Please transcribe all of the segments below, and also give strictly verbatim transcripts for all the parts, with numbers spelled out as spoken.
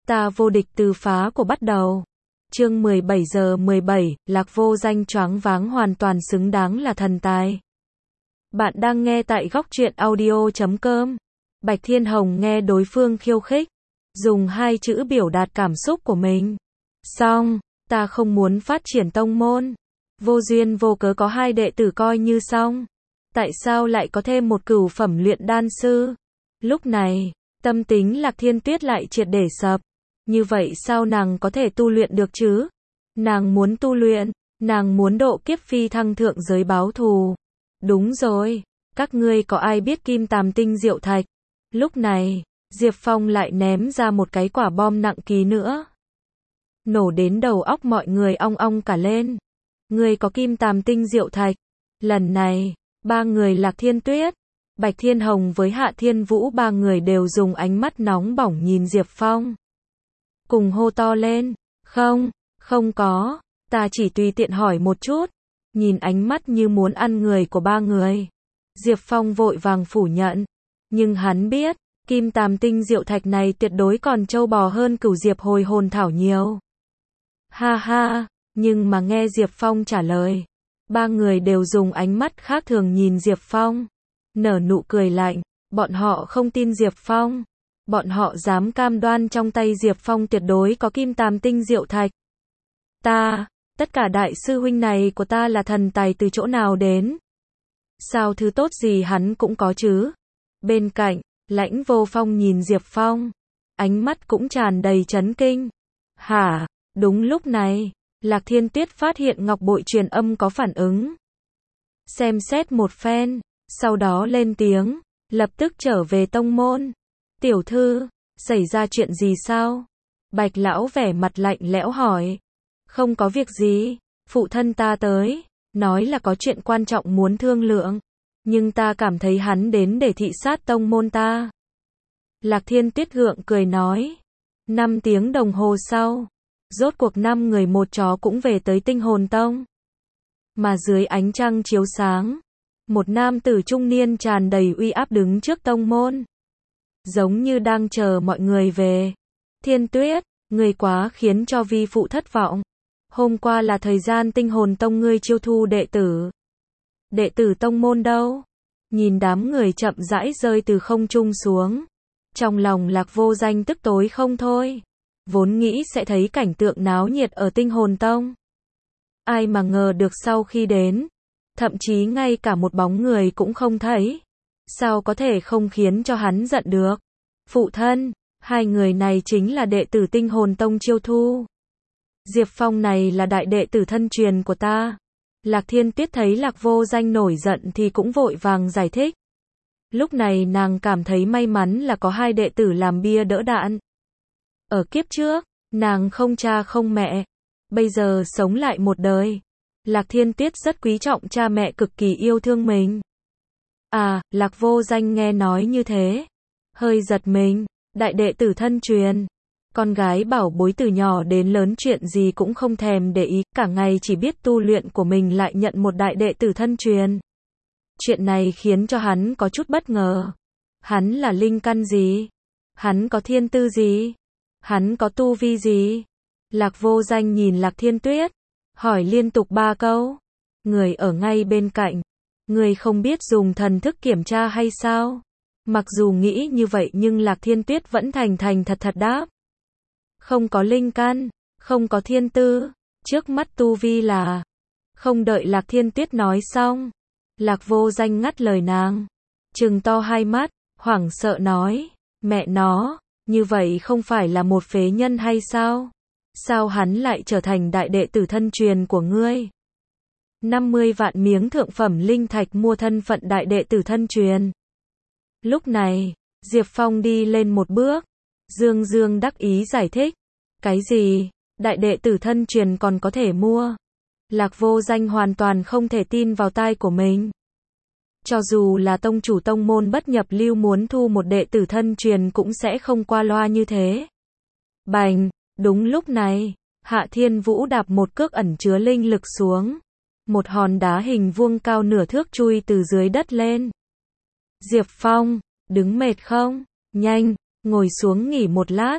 Ta vô địch từ phá của bắt đầu. Chương mười bảy giờ mười bảy, Lạc Vô Danh choáng váng hoàn toàn xứng đáng là thần tài. Bạn đang nghe tại góc truyện audio chấm com. Bạch Thiên Hồng nghe đối phương khiêu khích, dùng hai chữ biểu đạt cảm xúc của mình. Xong, ta không muốn phát triển tông môn. Vô duyên vô cớ có hai đệ tử coi như xong. Tại sao lại có thêm một cửu phẩm luyện đan sư? Lúc này, tâm tính Lạc Thiên Tuyết lại triệt để sập. Như vậy sao nàng có thể tu luyện được chứ? Nàng muốn tu luyện, nàng muốn độ kiếp phi thăng thượng giới báo thù. Đúng rồi, các ngươi có ai biết kim tàm tinh diệu thạch? Lúc này, Diệp Phong lại ném ra một cái quả bom nặng ký nữa. Nổ đến đầu óc mọi người ong ong cả lên. Ngươi có kim tàm tinh diệu thạch. Lần này, ba người Lạc Thiên Tuyết, Bạch Thiên Hồng với Hạ Thiên Vũ ba người đều dùng ánh mắt nóng bỏng nhìn Diệp Phong. Cùng hô to lên, không, không có, ta chỉ tùy tiện hỏi một chút. Nhìn ánh mắt như muốn ăn người của ba người, Diệp Phong vội vàng phủ nhận. Nhưng hắn biết, kim tàm tinh diệu thạch này tuyệt đối còn trâu bò hơn cửu diệp hồi hồn thảo nhiều. Ha ha, nhưng mà nghe Diệp Phong trả lời, ba người đều dùng ánh mắt khác thường nhìn Diệp Phong. Nở nụ cười lạnh, bọn họ không tin Diệp Phong. Bọn họ dám cam đoan trong tay Diệp Phong tuyệt đối có kim tàm tinh diệu thạch. Ta, tất cả đại sư huynh này của ta là thần tài từ chỗ nào đến? Sao thứ tốt gì hắn cũng có chứ? Bên cạnh, Lãnh Vô Phong nhìn Diệp Phong, ánh mắt cũng tràn đầy chấn kinh. Hả? Đúng lúc này, Lạc Thiên Tuyết phát hiện ngọc bội truyền âm có phản ứng. Xem xét một phen, sau đó lên tiếng, lập tức trở về tông môn. Tiểu thư, xảy ra chuyện gì sao? Bạch lão vẻ mặt lạnh lẽo hỏi. Không có việc gì, phụ thân ta tới, nói là có chuyện quan trọng muốn thương lượng, nhưng ta cảm thấy hắn đến để thị sát tông môn ta. Lạc Thiên Tuyết gượng cười nói. Năm tiếng đồng hồ sau, rốt cuộc năm người một chó cũng về tới Tinh Hồn Tông. Mà dưới ánh trăng chiếu sáng, một nam tử trung niên tràn đầy uy áp đứng trước tông môn, giống như đang chờ mọi người về. Thiên Tuyết, ngươi quá khiến cho vi phụ thất vọng. Hôm qua là thời gian Tinh Hồn Tông ngươi chiêu thu đệ tử. Đệ tử tông môn đâu? Nhìn đám người chậm rãi rơi từ không trung xuống, trong lòng Lạc Vô Danh tức tối không thôi. Vốn nghĩ sẽ thấy cảnh tượng náo nhiệt ở Tinh Hồn Tông. Ai mà ngờ được sau khi đến, thậm chí ngay cả một bóng người cũng không thấy. Sao có thể không khiến cho hắn giận được? Phụ thân, hai người này chính là đệ tử Tinh Hồn Tông chiêu thu. Diệp Phong này là đại đệ tử thân truyền của ta. Lạc Thiên Tuyết thấy Lạc Vô Danh nổi giận thì cũng vội vàng giải thích. Lúc này nàng cảm thấy may mắn là có hai đệ tử làm bia đỡ đạn. Ở kiếp trước, nàng không cha không mẹ, bây giờ sống lại một đời. Lạc Thiên Tuyết rất quý trọng cha mẹ, cực kỳ yêu thương mình. À, Lạc Vô Danh nghe nói như thế, hơi giật mình. Đại đệ tử thân truyền, con gái bảo bối từ nhỏ đến lớn chuyện gì cũng không thèm để ý, cả ngày chỉ biết tu luyện của mình lại nhận một đại đệ tử thân truyền. Chuyện này khiến cho hắn có chút bất ngờ. Hắn là linh căn gì? Hắn có thiên tư gì? Hắn có tu vi gì? Lạc Vô Danh nhìn Lạc Thiên Tuyết, hỏi liên tục ba câu. Người ở ngay bên cạnh, người không biết dùng thần thức kiểm tra hay sao? Mặc dù nghĩ như vậy nhưng Lạc Thiên Tuyết vẫn thành thành thật thật đáp. Không có linh căn, không có thiên tư, trước mắt tu vi là... Không đợi Lạc Thiên Tuyết nói xong, Lạc Vô Danh ngắt lời nàng, trừng to hai mắt, hoảng sợ nói, mẹ nó, như vậy không phải là một phế nhân hay sao? Sao hắn lại trở thành đại đệ tử thân truyền của ngươi? năm mươi vạn miếng thượng phẩm linh thạch mua thân phận đại đệ tử thân truyền. Lúc này, Diệp Phong đi lên một bước, dương dương đắc ý giải thích. Cái gì? Đại đệ tử thân truyền còn có thể mua? Lạc Vô Danh hoàn toàn không thể tin vào tai của mình. Cho dù là tông chủ tông môn bất nhập lưu muốn thu một đệ tử thân truyền cũng sẽ không qua loa như thế. Bành! Đúng lúc này, Hạ Thiên Vũ đạp một cước ẩn chứa linh lực xuống. Một hòn đá hình vuông cao nửa thước chui từ dưới đất lên. Diệp Phong, đứng mệt không? Nhanh, ngồi xuống nghỉ một lát.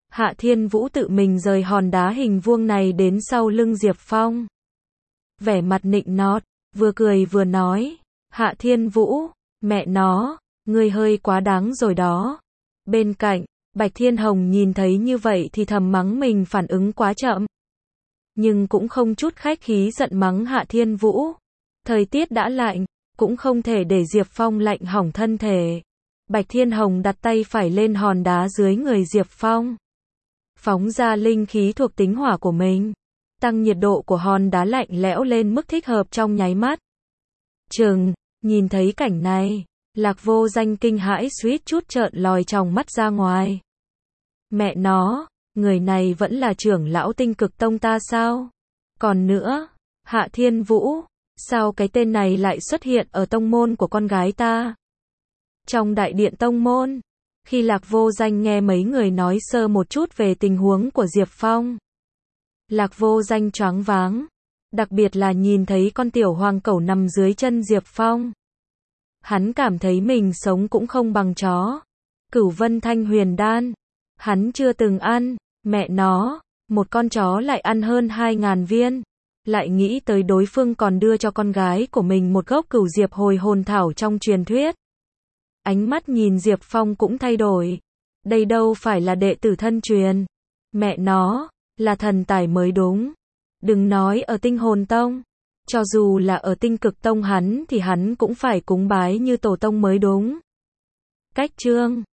Hạ Thiên Vũ tự mình rời hòn đá hình vuông này đến sau lưng Diệp Phong. Vẻ mặt nịnh nọt, vừa cười vừa nói, Hạ Thiên Vũ, mẹ nó, ngươi hơi quá đáng rồi đó. Bên cạnh, Bạch Thiên Hồng nhìn thấy như vậy thì thầm mắng mình phản ứng quá chậm. Nhưng cũng không chút khách khí giận mắng Hạ Thiên Vũ. Thời tiết đã lạnh, cũng không thể để Diệp Phong lạnh hỏng thân thể. Bạch Thiên Hồng đặt tay phải lên hòn đá dưới người Diệp Phong. Phóng ra linh khí thuộc tính hỏa của mình. Tăng nhiệt độ của hòn đá lạnh lẽo lên mức thích hợp trong nháy mắt. Chừng, nhìn thấy cảnh này, Lạc Vô Danh kinh hãi suýt chút trợn lòi tròng mắt ra ngoài. Mẹ nó, người này vẫn là trưởng lão Tinh Cực Tông ta sao? Còn nữa, Hạ Thiên Vũ, sao cái tên này lại xuất hiện ở tông môn của con gái ta? Trong đại điện tông môn, khi Lạc Vô Danh nghe mấy người nói sơ một chút về tình huống của Diệp Phong, Lạc Vô Danh choáng váng, đặc biệt là nhìn thấy con tiểu hoàng cẩu nằm dưới chân Diệp Phong. Hắn cảm thấy mình sống cũng không bằng chó. Cửu Vân Thanh Huyền Đan, hắn chưa từng ăn, mẹ nó, một con chó lại ăn hơn hai ngàn viên. Lại nghĩ tới đối phương còn đưa cho con gái của mình một gốc cửu diệp hồi hồn thảo trong truyền thuyết. Ánh mắt nhìn Diệp Phong cũng thay đổi. Đây đâu phải là đệ tử thân truyền. Mẹ nó, là thần tài mới đúng. Đừng nói ở Tinh Hồn Tông. Cho dù là ở Tinh Cực Tông hắn thì hắn cũng phải cúng bái như tổ tông mới đúng. Cách chương